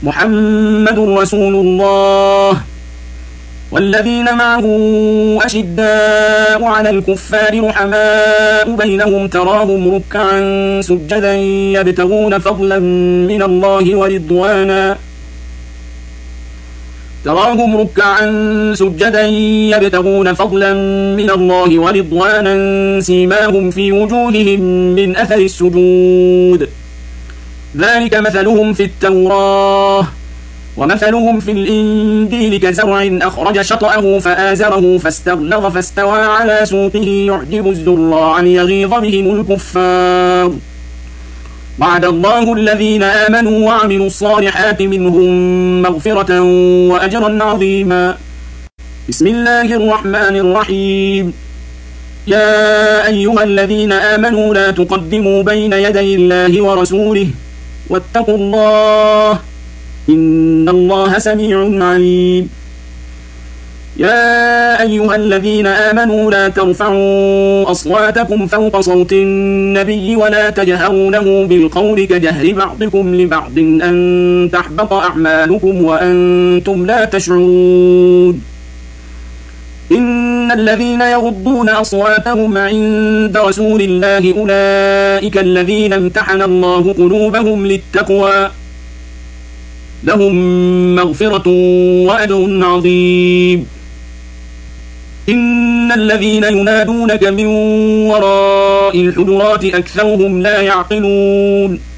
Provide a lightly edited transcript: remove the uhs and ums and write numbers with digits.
محمد رسول الله والذين معه أشداء على الكفار رحماء بينهم تراهم ركعا سجدا يبتغون فضلا من الله ورضوانا سيماهم في وجوههم من أثر السجود ذلك مثلهم في التوراة ومثلهم في الإنجيل كزرع أخرج شطأه فآزره فاستغلظ فاستوى على سوقه يعجب الزراع ليغيظ بهم الكفار وعد الله الذين آمنوا وعملوا الصالحات منهم مغفرة وأجرا عظيما. بسم الله الرحمن الرحيم. يا أيها الذين آمنوا لا تقدموا بين يدي الله ورسوله واتقوا الله إن الله سميع عليم. يا أيها الذين آمنوا لا ترفعوا أصواتكم فوق صوت النبي ولا تجهروا له بالقول كجهر بعضكم لبعض أن تحبط أعمالكم وأنتم لا تشعرون. إن الذين يغضون أصواتهم عند رسول الله أولئك الذين امتحن الله قلوبهم للتقوى لهم مغفرة وأجر عظيم. إن الذين ينادونك من وراء الحجرات أكثرهم لا يعقلون.